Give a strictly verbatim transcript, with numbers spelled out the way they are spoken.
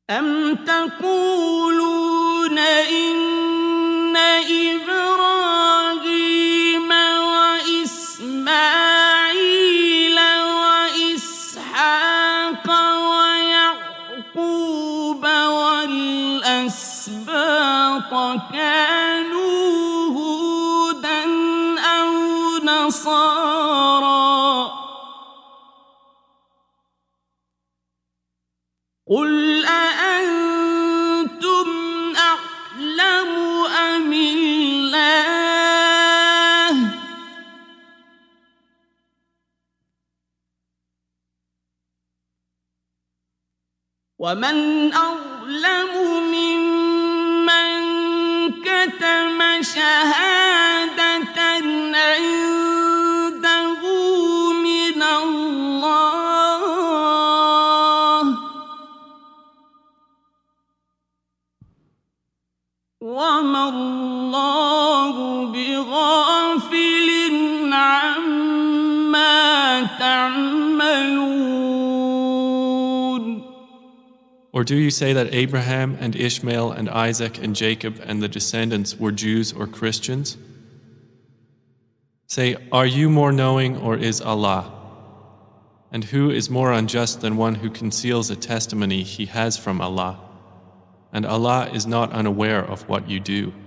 أم تقولون إن إبراهيم وإسماعيل وإسحاق ويعقوب والأسباط كانوا هودا أو نصارى قل أأنتم أعلم أم الله ومن أظلم ممن كتم شهادة عنده من الله وما الله بغافل عما تعملون. Or do you say that Abraham and Ishmael and Isaac and Jacob and the descendants were Jews or Christians? Say, are you more knowing or is Allah? And who is more unjust than one who conceals a testimony he has from Allah? And Allah is not unaware of what you do.